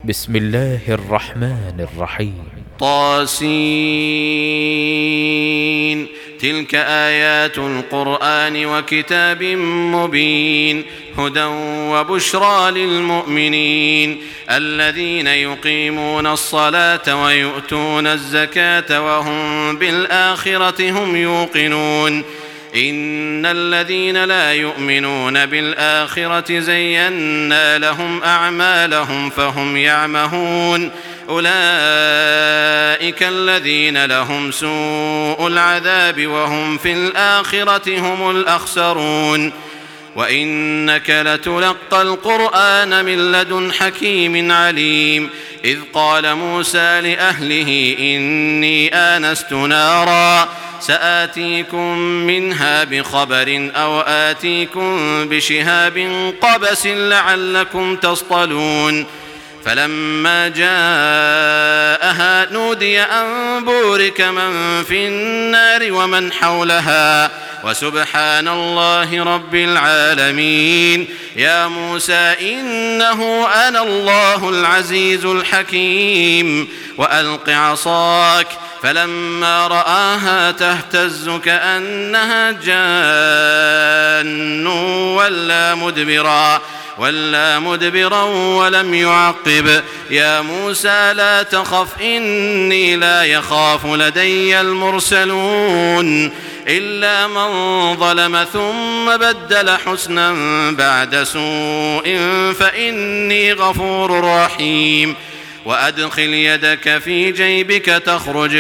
بسم الله الرحمن الرحيم. طاسين. تلك آيات القرآن وكتاب مبين هدى وبشرى للمؤمنين الذين يقيمون الصلاة ويؤتون الزكاة وهم بالآخرة هم يوقنون إن الذين لا يؤمنون بالآخرة زينا لهم أعمالهم فهم يعمهون أولئك الذين لهم سوء العذاب وهم في الآخرة هم الأخسرون وإنك لتلقى القرآن من لدن حكيم عليم إذ قال موسى لأهله إني آنست نارا سآتيكم منها بخبر أو آتيكم بشهاب قبس لعلكم تصطلون فلما جاءها نودي أن بورك من في النار ومن حولها وسبحان الله رب العالمين يا موسى إنه أنا الله العزيز الحكيم وألق عصاك فلما رآها تهتز كأنها جان ولا مدبرا ولم يعقب يا موسى لا تخف إني لا يخاف لدي المرسلون إلا من ظلم ثم بدل حسنا بعد سوء فإني غفور رحيم وأدخل يدك في جيبك تخرج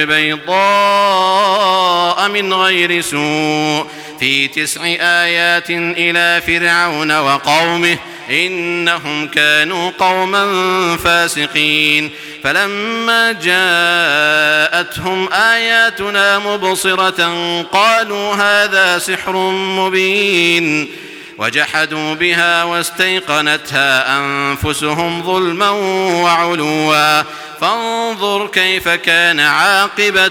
بيضاء من غير سوء في 9 آيات إلى فرعون وقومه إنهم كانوا قوما فاسقين فلما جاءتهم آياتنا مبصرة قالوا هذا سحر مبين وجحدوا بها واستيقنتها أنفسهم ظلما وعلوا فانظر كيف كان عاقبة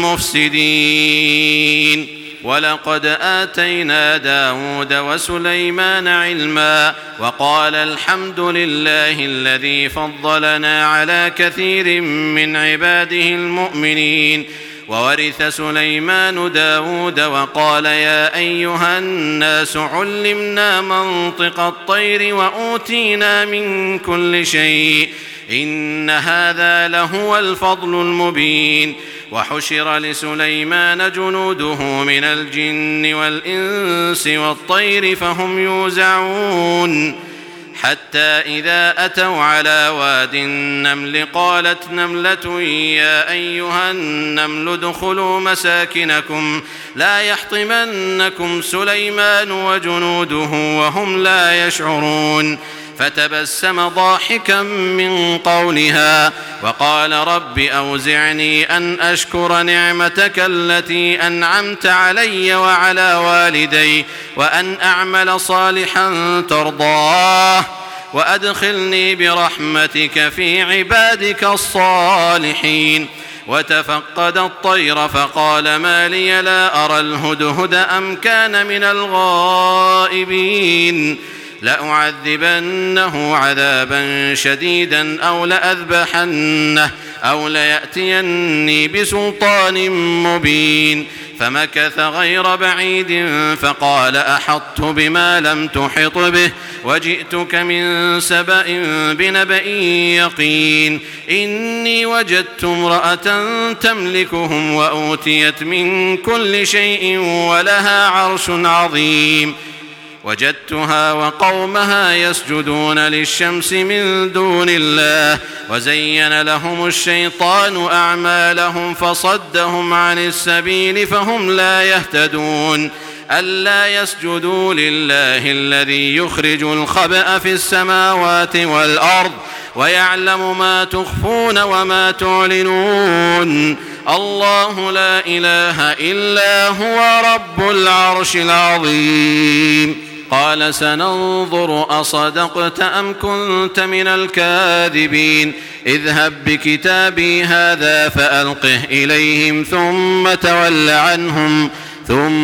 المفسدين ولقد آتينا داود وسليمان علما وقال الحمد لله الذي فضلنا على كثير من عباده المؤمنين وورث سليمان داود وقال يا أيها الناس علمنا منطق الطير وأوتينا من كل شيء إن هذا لهو الفضل المبين وحشر لسليمان جنوده من الجن والإنس والطير فهم يوزعون حتى إذا أتوا على واد النمل قالت نملة يا أيها النمل ادخلوا مساكنكم لا يحطمنكم سليمان وجنوده وهم لا يشعرون فتبسم ضاحكا من قولها وقال رب أوزعني أن أشكر نعمتك التي أنعمت علي وعلى والدي وأن أعمل صالحا ترضاه وأدخلني برحمتك في عبادك الصالحين وتفقد الطير فقال ما لي لا أرى الهدهد أم كان من الغائبين لأعذبنه عذابا شديدا أو لأذبحنه أو ليأتيني بسلطان مبين فمكث غير بعيد فقال أحطت بما لم تحط به وجئتك من سبأ بنبأ يقين إني وجدت امرأة تملكهم وأوتيت من كل شيء ولها عرش عظيم وجدتها وقومها يسجدون للشمس من دون الله وزين لهم الشيطان أعمالهم فصدهم عن السبيل فهم لا يهتدون ألا يسجدوا لله الذي يخرج الخبأ في السماوات والأرض ويعلم ما تخفون وما تعلنون الله لا إله إلا هو رب العرش العظيم قال سننظر أصدقت أم كنت من الكاذبين اذهب بكتابي هذا فألقه إليهم ثم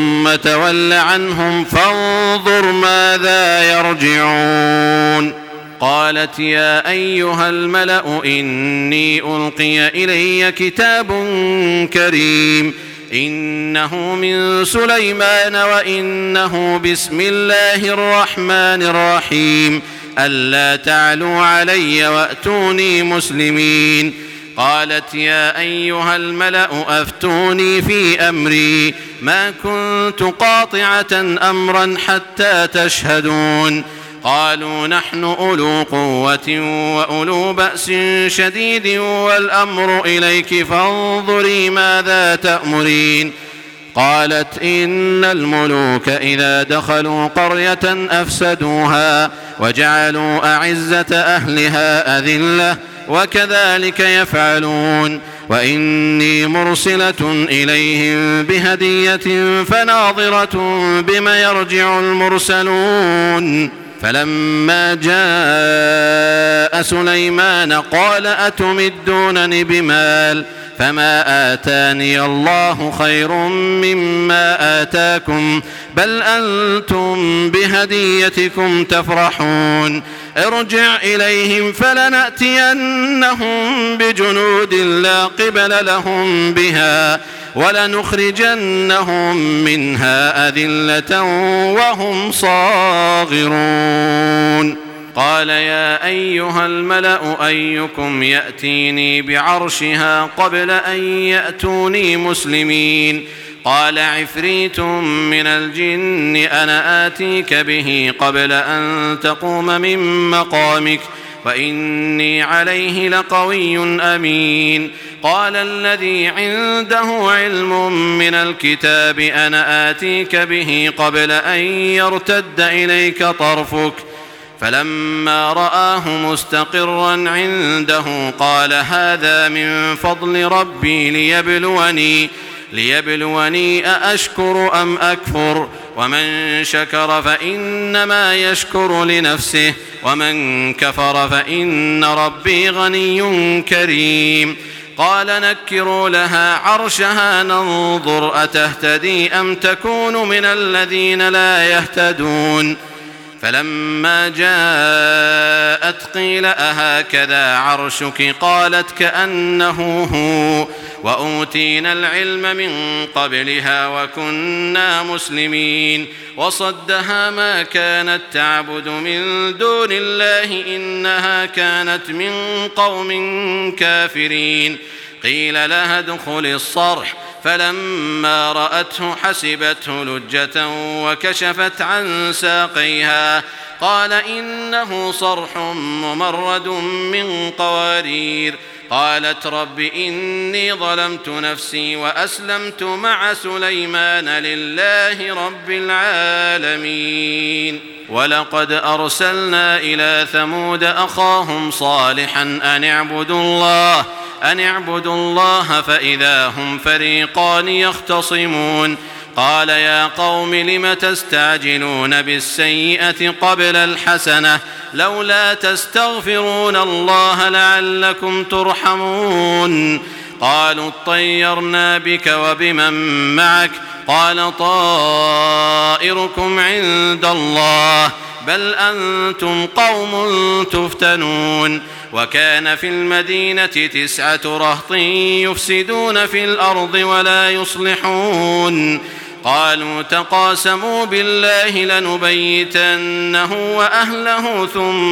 تول عنهم فانظر ماذا يرجعون قالت يا أيها الملأ إني ألقي إلي كتاب كريم إنه من سليمان وإنه بسم الله الرحمن الرحيم ألا تعلوا علي وأتوني مسلمين. قالت يا أيها الملأ أفتوني في أمري ما كنت قاطعة أمرا حتى تشهدون. قالوا نحن أولو قوة وأولو بأس شديد والأمر إليك فانظري ماذا تأمرين. قالت إن الملوك إذا دخلوا قرية أفسدوها وجعلوا أعزة أهلها أذلة وكذلك يفعلون وإني مرسلة إليهم بهدية فناظرة بما يرجع المرسلون. فلما جاء سليمان قال أتمدونني بمال فما آتاني الله خير مما آتاكم بل أنتم بهديتكم تفرحون. ارجع إليهم فلنأتينهم بجنود لا قبل لهم بها ولنخرجنهم منها أذلة وهم صاغرون. قال يا أيها الملأ أيكم يأتيني بعرشها قبل أن يأتوني مسلمين. قال عفريت من الجن أنا آتيك به قبل أن تقوم من مقامك وإني عليه لقوي أمين. قال الذي عنده علم من الكتاب أنا آتيك به قبل أن يرتد إليك طرفك فلما رآه مستقرا عنده قال هذا من فضل ربي ليبلوني أأشكر أم أكفر ومن شكر فإنما يشكر لنفسه ومن كفر فإن ربي غني كريم. قال نكروا لها عرشها ننظر أتهتدي أم تكون من الذين لا يهتدون. فلما جاءت قيل أهكذا عرشك قالت كأنه هو وأوتينا العلم من قبلها وكنا مسلمين. وصدها ما كانت تعبد من دون الله إنها كانت من قوم كافرين. قيل لها ادخل الصرح فلما رأته حسبته لجة وكشفت عن ساقيها قال إنه صرح ممرد من قوارير. قالت رب إني ظلمت نفسي وأسلمت مع سليمان لله رب العالمين. ولقد أرسلنا إلى ثمود أخاهم صالحا أن اعبدوا الله فإذا هم فريقان يختصمون. قال يا قوم لم تستعجلون بالسيئة قبل الحسنة لولا تستغفرون الله لعلكم ترحمون. قالوا اطيرنا بك وبمن معك قال طائركم عند الله بل أنتم قوم تفتنون. وكان في المدينة 9 رهط يفسدون في الأرض ولا يصلحون. قالوا تقاسموا بالله لنبيتنه وأهله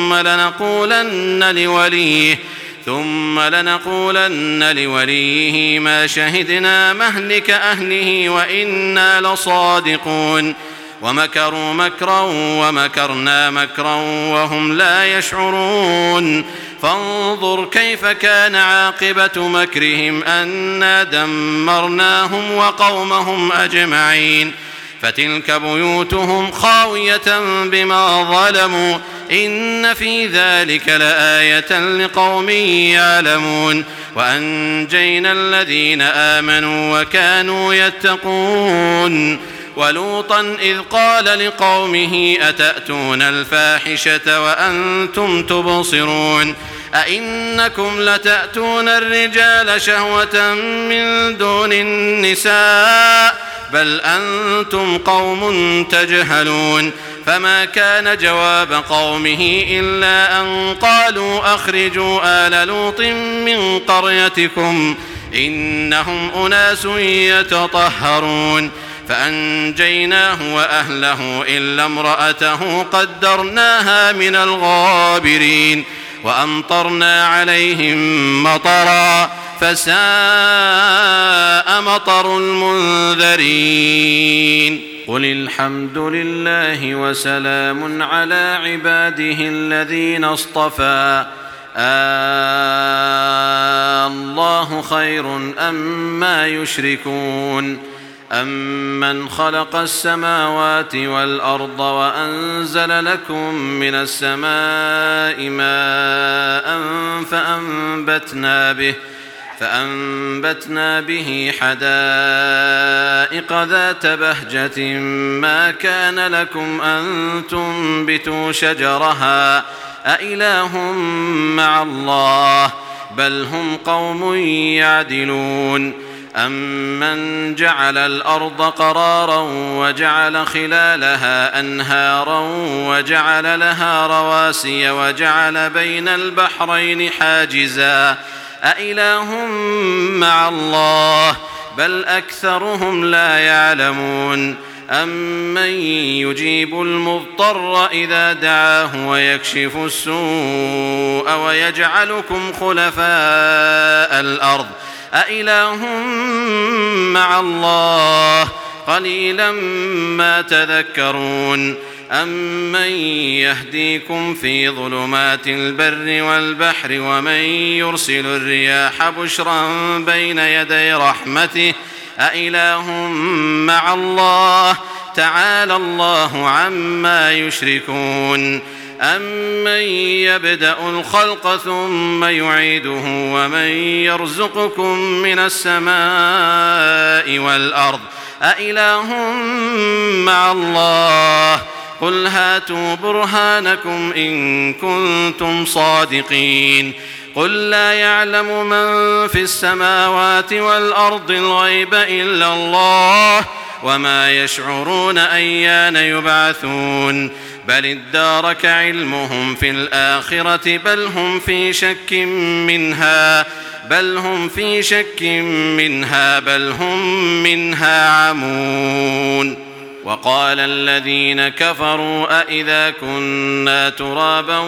ثم لنقولن لوليه ما شهدنا مهلك أهله وإنا لصادقون. ومكروا مكرا ومكرنا مكرا وهم لا يشعرون. فانظر كيف كان عاقبة مكرهم أنا دمرناهم وقومهم أجمعين. فتلك بيوتهم خاوية بما ظلموا إن في ذلك لآية لقوم يعلمون. وأنجينا الذين آمنوا وكانوا يتقون. ولوطا إذ قال لقومه أتأتون الفاحشة وأنتم تبصرون أئنكم لتأتون الرجال شهوة من دون النساء بل أنتم قوم تجهلون. فما كان جواب قومه إلا أن قالوا أخرجوا آل لوط من قريتكم إنهم أناس يتطهرون فأنجيناه وأهله إلا امرأته قدرناها من الغابرين وأمطرنا عليهم مطرا فساء مطر المنذرين قل الحمد لله وسلام على عباده الذين اصطفى الله خير أما يشركون أمن خلق السماوات والأرض وأنزل لكم من السماء ماء فأنبتنا به حدائق ذات بهجة ما كان لكم أن تنبتوا شجرها أإله مع الله بل هم قوم يعدلون أمن جعل الأرض قرارا وجعل خلالها أنهارا وجعل لها رواسي وجعل بين البحرين حاجزا أإله مع الله بل أكثرهم لا يعلمون أمن يجيب المضطر إذا دعاه ويكشف السوء ويجعلكم خلفاء الأرض أإله مع الله قليلا ما تذكرون أمن يهديكم في ظلمات البر والبحر ومن يرسل الرياح بشرا بين يدي رحمته أإله مع الله تعالى الله عما يشركون أمن يبدأ الخلق ثم يعيده ومن يرزقكم من السماء والأرض أإله مع الله قل هاتوا برهانكم إن كنتم صادقين قل لا يعلم من في السماوات والأرض الغيب إلا الله وما يشعرون أيان يبعثون بل ادارك علمهم في الآخرة بل هم في شك منها بل هم منها عمون وقال الذين كفروا أئذا كنا ترابا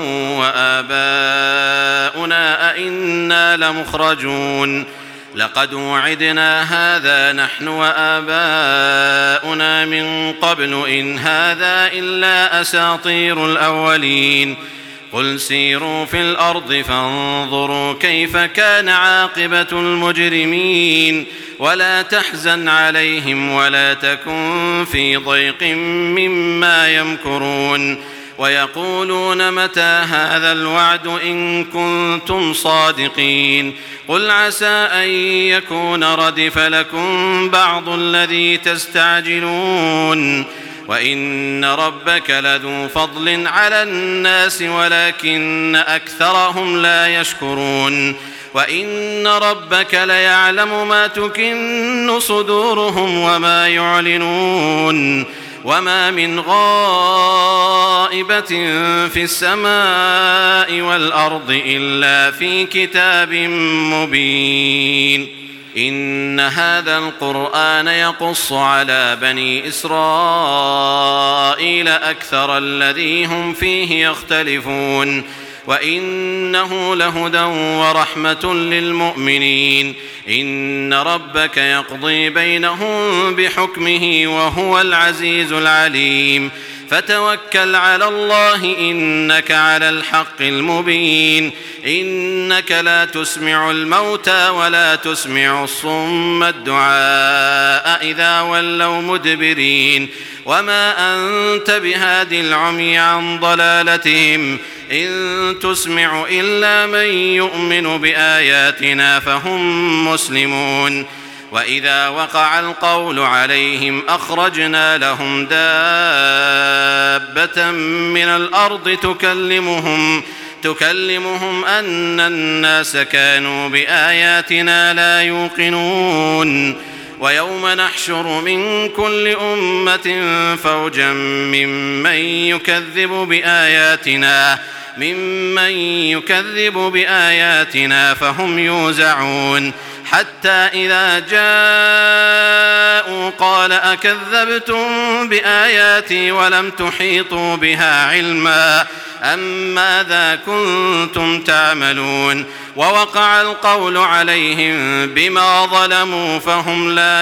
وآباؤنا أئنا لمخرجون لقد وعدنا هذا نحن وآباؤنا من قبل إن هذا إلا أساطير الأولين قل سيروا في الأرض فانظروا كيف كان عاقبة المجرمين ولا تحزن عليهم ولا تكن في ضيق مما يمكرون ويقولون متى هذا الوعد إن كنتم صادقين قل عسى أن يكون ردف لكم بعض الذي تستعجلون وإن ربك لذو فضل على الناس ولكن أكثرهم لا يشكرون وإن ربك ليعلم ما تكن صدورهم وما يعلنون وما من غائبة في السماء والأرض إلا في كتاب مبين إن هذا القرآن يقص على بني إسرائيل أكثر الذي هم فيه يختلفون وإنه لهدى ورحمة للمؤمنين إن ربك يقضي بينهم بحكمه وهو العزيز العليم فتوكل على الله إنك على الحق المبين إنك لا تسمع الموتى ولا تسمع الصم الدعاء إذا ولوا مدبرين وما أنت بهاد العمي عن ضلالتهم إن تسمع إلا من يؤمن بآياتنا فهم مسلمون وإذا وقع القول عليهم أخرجنا لهم دابة من الأرض تكلمهم أن الناس كانوا بآياتنا لا يوقنون ويوم نحشر من كل أمة فوجا ممن يكذب بآياتنا فهم يوزعون حتى إذا جاءوا قال أكذبتم بآياتي ولم تحيطوا بها علما أم ماذا كنتم تعملون ووقع القول عليهم بما ظلموا فهم لا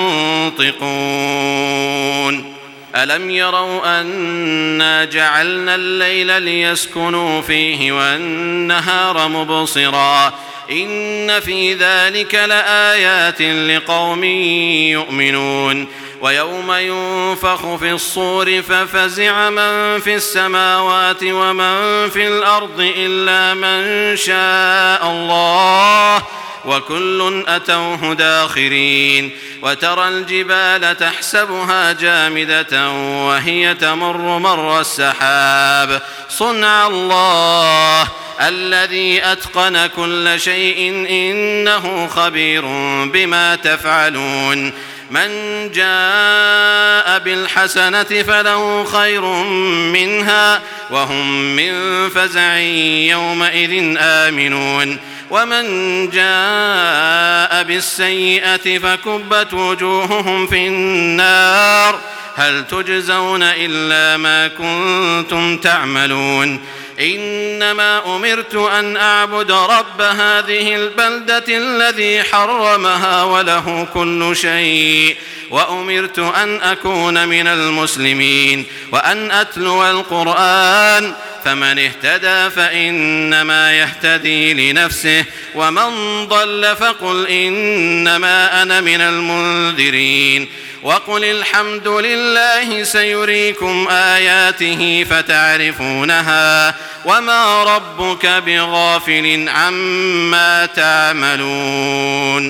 ينطقون ألم يروا أنا جعلنا الليل ليسكنوا فيه والنهار مبصرا إن في ذلك لآيات لقوم يؤمنون ويوم ينفخ في الصور ففزع من في السماوات ومن في الأرض إلا من شاء الله وكل أتوه داخرين وترى الجبال تحسبها جامدة وهي تمر مر السحاب صنع الله الذي أتقن كل شيء إنه خبير بما تفعلون من جاء بالحسنة فله خير منها وهم من فزع يومئذ آمنون ومن جاء بالسيئة فكبت وجوههم في النار هل تجزون إلا ما كنتم تعملون إنما أمرت أن أعبد رب هذه البلدة الذي حرمها وله كل شيء وأمرت أن أكون من المسلمين وأن أتلو القرآن فمن اهتدى فإنما يهتدي لنفسه ومن ضل فقل إنما أنا من المنذرين وقل الحمد لله سيريكم آياته فتعرفونها وما ربك بغافل عما تعملون